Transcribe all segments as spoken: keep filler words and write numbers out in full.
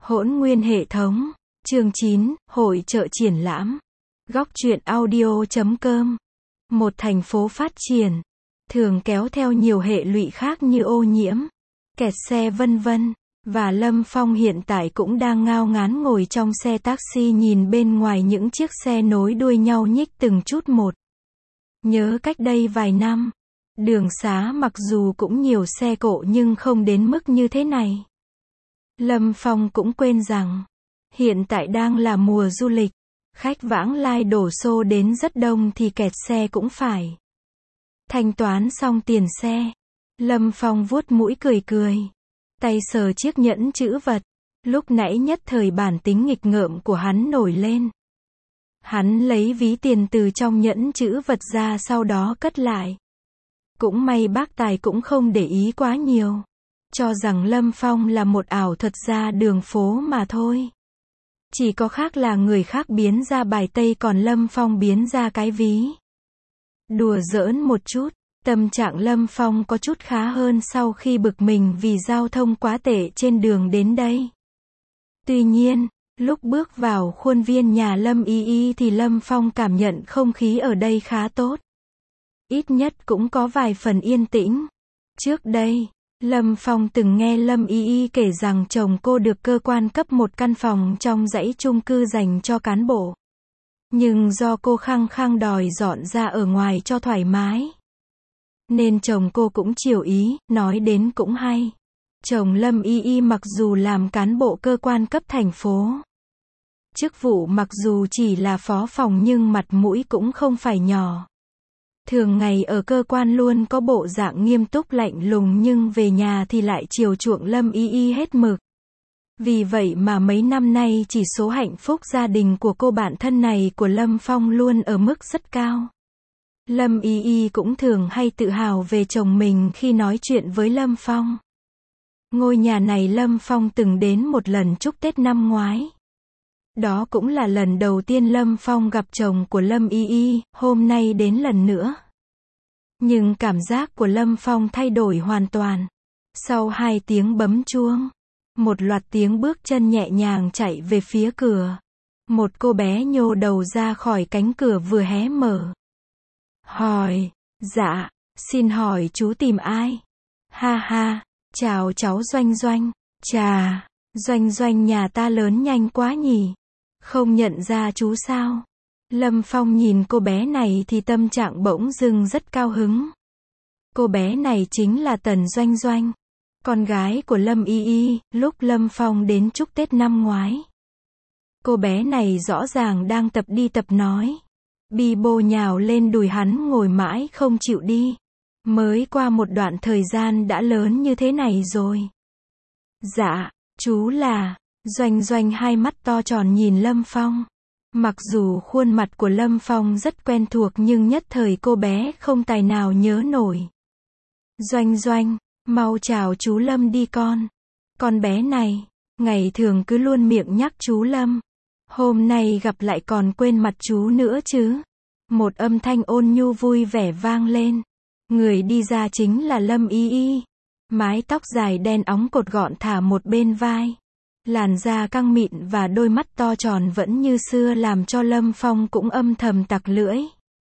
Hỗn nguyên hệ thống. Chương chín, hội chợ triển lãm. Góc truyện audio chấm com. Một thành phố phát triển, thường kéo theo nhiều hệ lụy khác như ô nhiễm, kẹt xe vân vân. Và Lâm Phong hiện tại cũng đang ngao ngán ngồi trong xe taxi nhìn bên ngoài những chiếc xe nối đuôi nhau nhích từng chút một. Nhớ cách đây vài năm, đường xá mặc dù cũng nhiều xe cộ nhưng không đến mức như thế này. Lâm Phong cũng quên rằng, hiện tại đang là mùa du lịch, khách vãng lai đổ xô đến rất đông thì kẹt xe cũng phải. Thanh toán xong tiền xe, Lâm Phong vuốt mũi cười cười, tay sờ chiếc nhẫn chữ vật, lúc nãy nhất thời bản tính nghịch ngợm của hắn nổi lên. Hắn lấy ví tiền từ trong nhẫn chữ vật ra sau đó cất lại. Cũng may bác Tài cũng không để ý quá nhiều, cho rằng Lâm Phong là một ảo thuật gia đường phố mà thôi. Chỉ có khác là người khác biến ra bài tây còn Lâm Phong biến ra cái ví. Đùa giỡn một chút, tâm trạng Lâm Phong có chút khá hơn sau khi bực mình vì giao thông quá tệ trên đường đến đây. Tuy nhiên, lúc bước vào khuôn viên nhà Lâm Y Y thì Lâm Phong cảm nhận không khí ở đây khá tốt. Ít nhất cũng có vài phần yên tĩnh. Trước đây, Lâm Phong từng nghe Lâm Y Y kể rằng chồng cô được cơ quan cấp một căn phòng trong dãy chung cư dành cho cán bộ. Nhưng do cô khăng khăng đòi dọn ra ở ngoài cho thoải mái, nên chồng cô cũng chiều ý, nói đến cũng hay. Chồng Lâm Y Y mặc dù làm cán bộ cơ quan cấp thành phố, chức vụ mặc dù chỉ là phó phòng nhưng mặt mũi cũng không phải nhỏ. Thường ngày ở cơ quan luôn có bộ dạng nghiêm túc lạnh lùng nhưng về nhà thì lại chiều chuộng Lâm Y Y hết mực. Vì vậy mà mấy năm nay chỉ số hạnh phúc gia đình của cô bạn thân này của Lâm Phong luôn ở mức rất cao. Lâm Y Y cũng thường hay tự hào về chồng mình khi nói chuyện với Lâm Phong. Ngôi nhà này Lâm Phong từng đến một lần chúc Tết năm ngoái. Đó cũng là lần đầu tiên Lâm Phong gặp chồng của Lâm Y Y, hôm nay đến lần nữa. Nhưng cảm giác của Lâm Phong thay đổi hoàn toàn. Sau hai tiếng bấm chuông, một loạt tiếng bước chân nhẹ nhàng chạy về phía cửa. Một cô bé nhô đầu ra khỏi cánh cửa vừa hé mở. Hỏi, dạ, xin hỏi chú tìm ai? Ha ha, chào cháu Doanh Doanh. Chà, Doanh Doanh nhà ta lớn nhanh quá nhỉ? Không nhận ra chú sao? Lâm Phong nhìn cô bé này thì tâm trạng bỗng dưng rất cao hứng. Cô bé này chính là Tần Doanh Doanh, con gái của Lâm Y Y, lúc Lâm Phong đến chúc Tết năm ngoái. Cô bé này rõ ràng đang tập đi tập nói. Bi bô nhào lên đùi hắn ngồi mãi không chịu đi. Mới qua một đoạn thời gian đã lớn như thế này rồi. Dạ, chú là... Doanh Doanh hai mắt to tròn nhìn Lâm Phong. Mặc dù khuôn mặt của Lâm Phong rất quen thuộc nhưng nhất thời cô bé không tài nào nhớ nổi. Doanh Doanh, mau chào chú Lâm đi con. Con bé này, ngày thường cứ luôn miệng nhắc chú Lâm. Hôm nay gặp lại còn quên mặt chú nữa chứ. Một âm thanh ôn nhu vui vẻ vang lên. Người đi ra chính là Lâm Y Y. Mái tóc dài đen óng cột gọn thả một bên vai. Làn da căng mịn và đôi mắt to tròn vẫn như xưa làm cho Lâm Phong cũng âm thầm tặc lưỡi.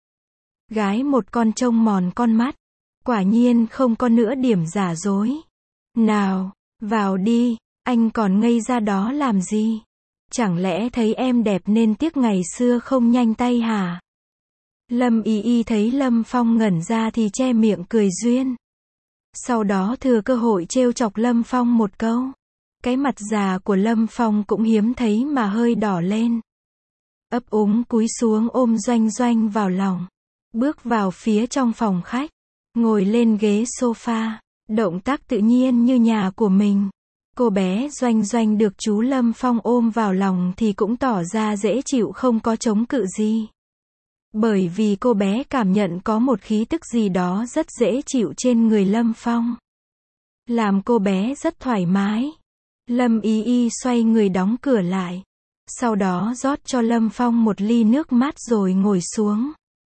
Gái một con trông mòn con mắt. Quả nhiên không có nữa điểm giả dối. Nào, vào đi, anh còn ngây ra đó làm gì? Chẳng lẽ thấy em đẹp nên tiếc ngày xưa không nhanh tay hả? Lâm Y Y thấy Lâm Phong ngẩn ra thì che miệng cười duyên. Sau đó thừa cơ hội trêu chọc Lâm Phong một câu. Cái mặt già của Lâm Phong cũng hiếm thấy mà hơi đỏ lên. Ấp úng cúi xuống ôm Doanh Doanh vào lòng. Bước vào phía trong phòng khách. Ngồi lên ghế sofa. Động tác tự nhiên như nhà của mình. Cô bé Doanh Doanh được chú Lâm Phong ôm vào lòng thì cũng tỏ ra dễ chịu không có chống cự gì. Bởi vì cô bé cảm nhận có một khí tức gì đó rất dễ chịu trên người Lâm Phong. Làm cô bé rất thoải mái. Lâm Y Y xoay người đóng cửa lại. Sau đó rót cho Lâm Phong một ly nước mát rồi ngồi xuống.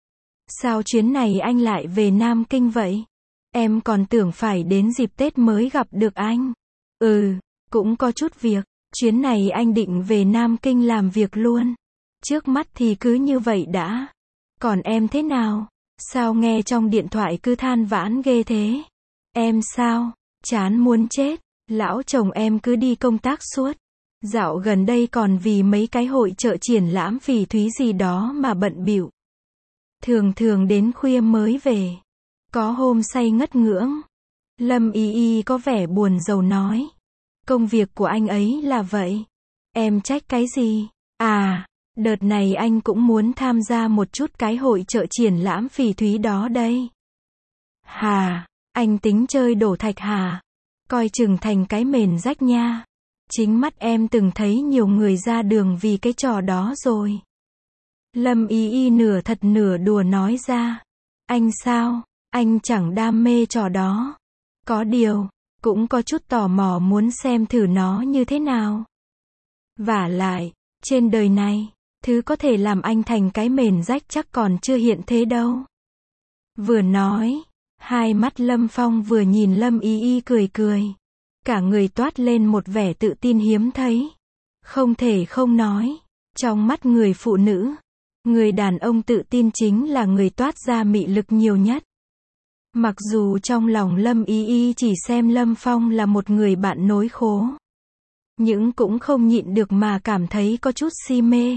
Sao chuyến này anh lại về Nam Kinh vậy? Em còn tưởng phải đến dịp Tết mới gặp được anh. Ừ, cũng có chút việc. Chuyến này anh định về Nam Kinh làm việc luôn. Trước mắt thì cứ như vậy đã. Còn em thế nào? Sao nghe trong điện thoại cứ than vãn ghê thế? Em sao? Chán muốn chết. Lão chồng em cứ đi công tác suốt. Dạo gần đây còn vì mấy cái hội chợ triển lãm phỉ thúy gì đó mà bận bịu. Thường thường đến khuya mới về. Có hôm say ngất ngưỡng. Lâm Y Y có vẻ buồn rầu nói. Công việc của anh ấy là vậy. Em trách cái gì? À, đợt này anh cũng muốn tham gia một chút cái hội chợ triển lãm phỉ thúy đó đây. Hà, anh tính chơi đổ thạch hả? Coi chừng thành cái mền rách nha. Chính mắt em từng thấy nhiều người ra đường vì cái trò đó rồi. Lâm Y Y nửa thật nửa đùa nói ra. Anh sao? Anh chẳng đam mê trò đó. Có điều, cũng có chút tò mò muốn xem thử nó như thế nào. Vả lại, trên đời này, thứ có thể làm anh thành cái mền rách chắc còn chưa hiện thế đâu. Vừa nói, hai mắt Lâm Phong vừa nhìn Lâm Y Y cười cười. Cả người toát lên một vẻ tự tin hiếm thấy. Không thể không nói, trong mắt người phụ nữ, người đàn ông tự tin chính là người toát ra mị lực nhiều nhất. Mặc dù trong lòng Lâm Y Y chỉ xem Lâm Phong là một người bạn nối khố, nhưng cũng không nhịn được mà cảm thấy có chút si mê.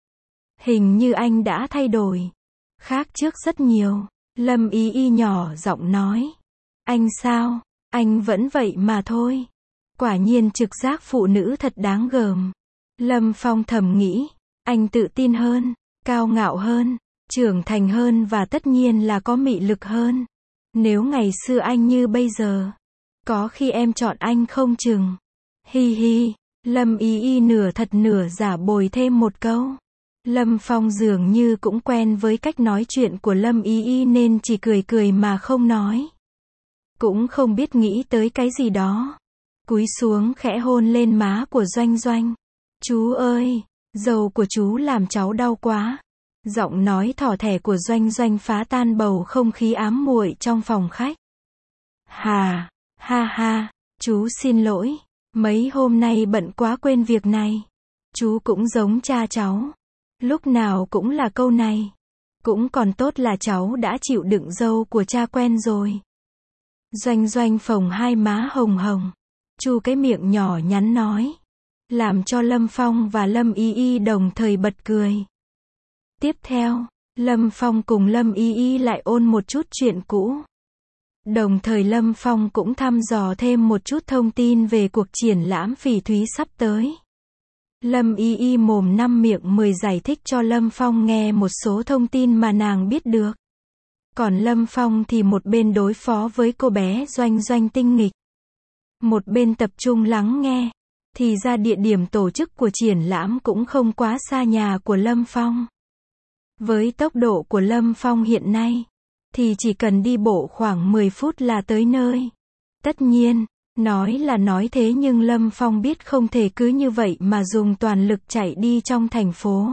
Hình như anh đã thay đổi, khác trước rất nhiều. Lâm Y Y nhỏ giọng nói. Anh sao? Anh vẫn vậy mà thôi. Quả nhiên trực giác phụ nữ thật đáng gờm. Lâm Phong thầm nghĩ, anh tự tin hơn, cao ngạo hơn, trưởng thành hơn và tất nhiên là có mị lực hơn. Nếu ngày xưa anh như bây giờ, có khi em chọn anh không chừng. Hi hi, Lâm Y Y nửa thật nửa giả bồi thêm một câu. Lâm Phong dường như cũng quen với cách nói chuyện của Lâm Y Y nên chỉ cười cười mà không nói. Cũng không biết nghĩ tới cái gì đó. Cúi xuống khẽ hôn lên má của Doanh Doanh. Chú ơi, dầu của chú làm cháu đau quá. Giọng nói thỏ thẻ của Doanh Doanh phá tan bầu không khí ám muội trong phòng khách. Hà, ha ha, chú xin lỗi. Mấy hôm nay bận quá quên việc này. Chú cũng giống cha cháu. Lúc nào cũng là câu này. Cũng còn tốt là cháu đã chịu đựng dâu của cha quen rồi. Doanh Doanh phồng hai má hồng hồng. Chu cái miệng nhỏ nhắn nói. Làm cho Lâm Phong và Lâm Y Y đồng thời bật cười. Tiếp theo, Lâm Phong cùng Lâm Y Y lại ôn một chút chuyện cũ. Đồng thời Lâm Phong cũng thăm dò thêm một chút thông tin về cuộc triển lãm phỉ thúy sắp tới. Lâm Y Y mồm năm miệng mười giải thích cho Lâm Phong nghe một số thông tin mà nàng biết được. Còn Lâm Phong thì một bên đối phó với cô bé Doanh Doanh tinh nghịch. Một bên tập trung lắng nghe. Thì ra địa điểm tổ chức của triển lãm cũng không quá xa nhà của Lâm Phong. Với tốc độ của Lâm Phong hiện nay, thì chỉ cần đi bộ khoảng mười phút là tới nơi. Tất nhiên, nói là nói thế nhưng Lâm Phong biết không thể cứ như vậy mà dùng toàn lực chạy đi trong thành phố.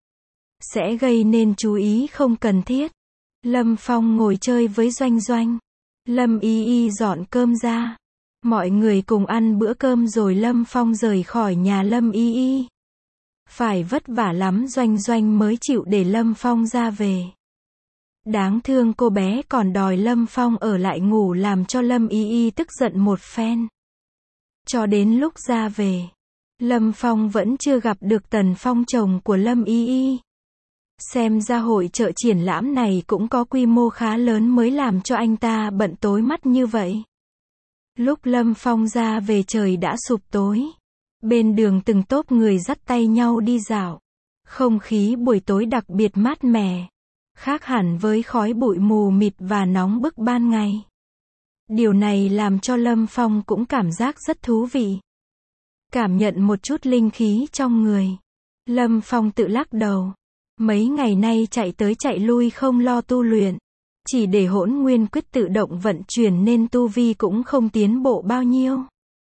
Sẽ gây nên chú ý không cần thiết. Lâm Phong ngồi chơi với Doanh Doanh. Lâm Y Y dọn cơm ra. Mọi người cùng ăn bữa cơm rồi Lâm Phong rời khỏi nhà Lâm Y Y. Phải vất vả lắm Doanh Doanh mới chịu để Lâm Phong ra về. Đáng thương cô bé còn đòi Lâm Phong ở lại ngủ làm cho Lâm Y Y tức giận một phen. Cho đến lúc ra về, Lâm Phong vẫn chưa gặp được Tần Phong chồng của Lâm Y Y. Xem ra hội chợ triển lãm này cũng có quy mô khá lớn mới làm cho anh ta bận tối mắt như vậy. Lúc Lâm Phong ra về trời đã sụp tối. Bên đường từng tốp người dắt tay nhau đi dạo. Không khí buổi tối đặc biệt mát mẻ. Khác hẳn với khói bụi mù mịt và nóng bức ban ngày. Điều này làm cho Lâm Phong cũng cảm giác rất thú vị. Cảm nhận một chút linh khí trong người. Lâm Phong tự lắc đầu. Mấy ngày nay chạy tới chạy lui không lo tu luyện. Chỉ để hỗn nguyên quyết tự động vận chuyển nên tu vi cũng không tiến bộ bao nhiêu.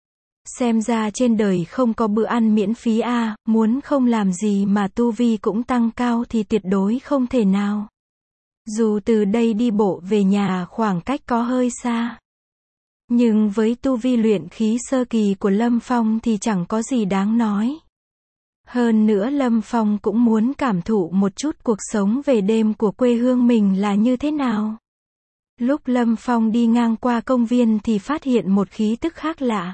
Xem ra trên đời không có bữa ăn miễn phí à, muốn không làm gì mà tu vi cũng tăng cao thì tuyệt đối không thể nào. Dù từ đây đi bộ về nhà khoảng cách có hơi xa. Nhưng với tu vi luyện khí sơ kỳ của Lâm Phong thì chẳng có gì đáng nói. Hơn nữa Lâm Phong cũng muốn cảm thụ một chút cuộc sống về đêm của quê hương mình là như thế nào. Lúc Lâm Phong đi ngang qua công viên thì phát hiện một khí tức khác lạ.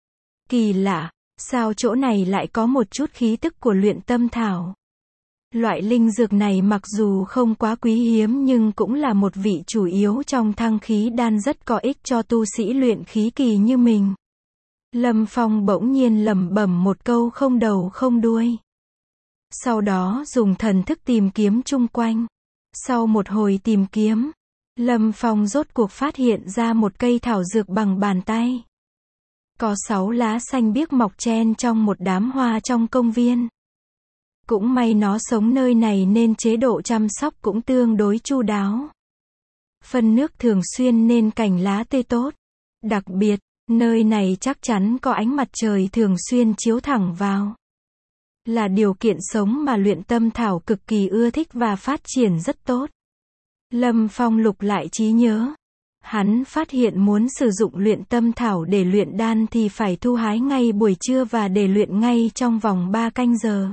Kỳ lạ, sao chỗ này lại có một chút khí tức của luyện tâm thảo. Loại linh dược này mặc dù không quá quý hiếm nhưng cũng là một vị chủ yếu trong thăng khí đan, rất có ích cho tu sĩ luyện khí kỳ như mình. Lâm Phong bỗng nhiên lẩm bẩm một câu không đầu không đuôi. Sau đó dùng thần thức tìm kiếm chung quanh. Sau một hồi tìm kiếm, Lâm Phong rốt cuộc phát hiện ra một cây thảo dược bằng bàn tay. Có sáu lá xanh biếc mọc chen trong một đám hoa trong công viên. Cũng may nó sống nơi này nên chế độ chăm sóc cũng tương đối chu đáo. Phân nước thường xuyên nên cành lá tươi tốt. Đặc biệt, nơi này chắc chắn có ánh mặt trời thường xuyên chiếu thẳng vào. Là điều kiện sống mà luyện tâm thảo cực kỳ ưa thích và phát triển rất tốt. Lâm Phong lục lại trí nhớ. Hắn phát hiện muốn sử dụng luyện tâm thảo để luyện đan thì phải thu hái ngay buổi trưa và để luyện ngay trong vòng ba canh giờ.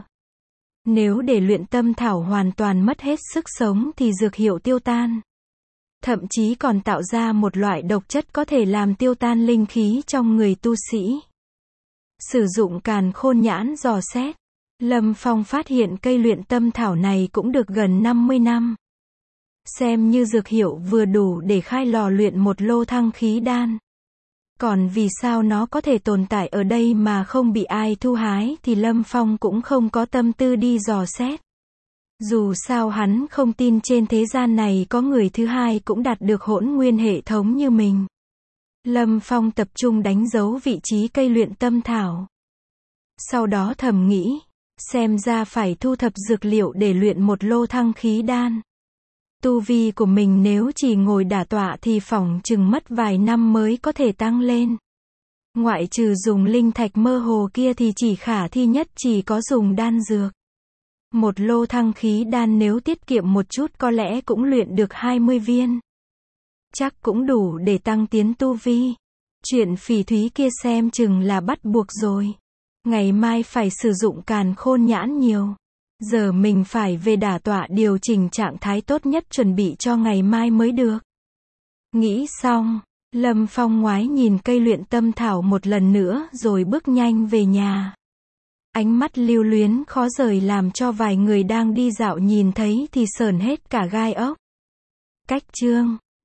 Nếu để luyện tâm thảo hoàn toàn mất hết sức sống thì dược hiệu tiêu tan. Thậm chí còn tạo ra một loại độc chất có thể làm tiêu tan linh khí trong người tu sĩ. Sử dụng càn khôn nhãn dò xét, Lâm Phong phát hiện cây luyện tâm thảo này cũng được gần năm mươi năm. Xem như dược hiệu vừa đủ để khai lò luyện một lô thăng khí đan. Còn vì sao nó có thể tồn tại ở đây mà không bị ai thu hái thì Lâm Phong cũng không có tâm tư đi dò xét. Dù sao hắn không tin trên thế gian này có người thứ hai cũng đạt được hỗn nguyên hệ thống như mình. Lâm Phong tập trung đánh dấu vị trí cây luyện tâm thảo. Sau đó thầm nghĩ, xem ra phải thu thập dược liệu để luyện một lô thăng khí đan. Tu vi của mình nếu chỉ ngồi đả tọa thì phỏng chừng mất vài năm mới có thể tăng lên. Ngoại trừ dùng linh thạch mơ hồ kia thì chỉ khả thi nhất chỉ có dùng đan dược. Một lô thăng khí đan nếu tiết kiệm một chút có lẽ cũng luyện được hai mươi viên. Chắc cũng đủ để tăng tiến tu vi. Chuyện phỉ thúy kia xem chừng là bắt buộc rồi. Ngày mai phải sử dụng càn khôn nhãn nhiều. Giờ mình phải về đả tọa điều chỉnh trạng thái tốt nhất chuẩn bị cho ngày mai mới được. Nghĩ xong, Lâm Phong ngoái nhìn cây luyện tâm thảo một lần nữa rồi bước nhanh về nhà. Ánh mắt lưu luyến khó rời làm cho vài người đang đi dạo nhìn thấy thì sởn hết cả gai ốc. Cách chương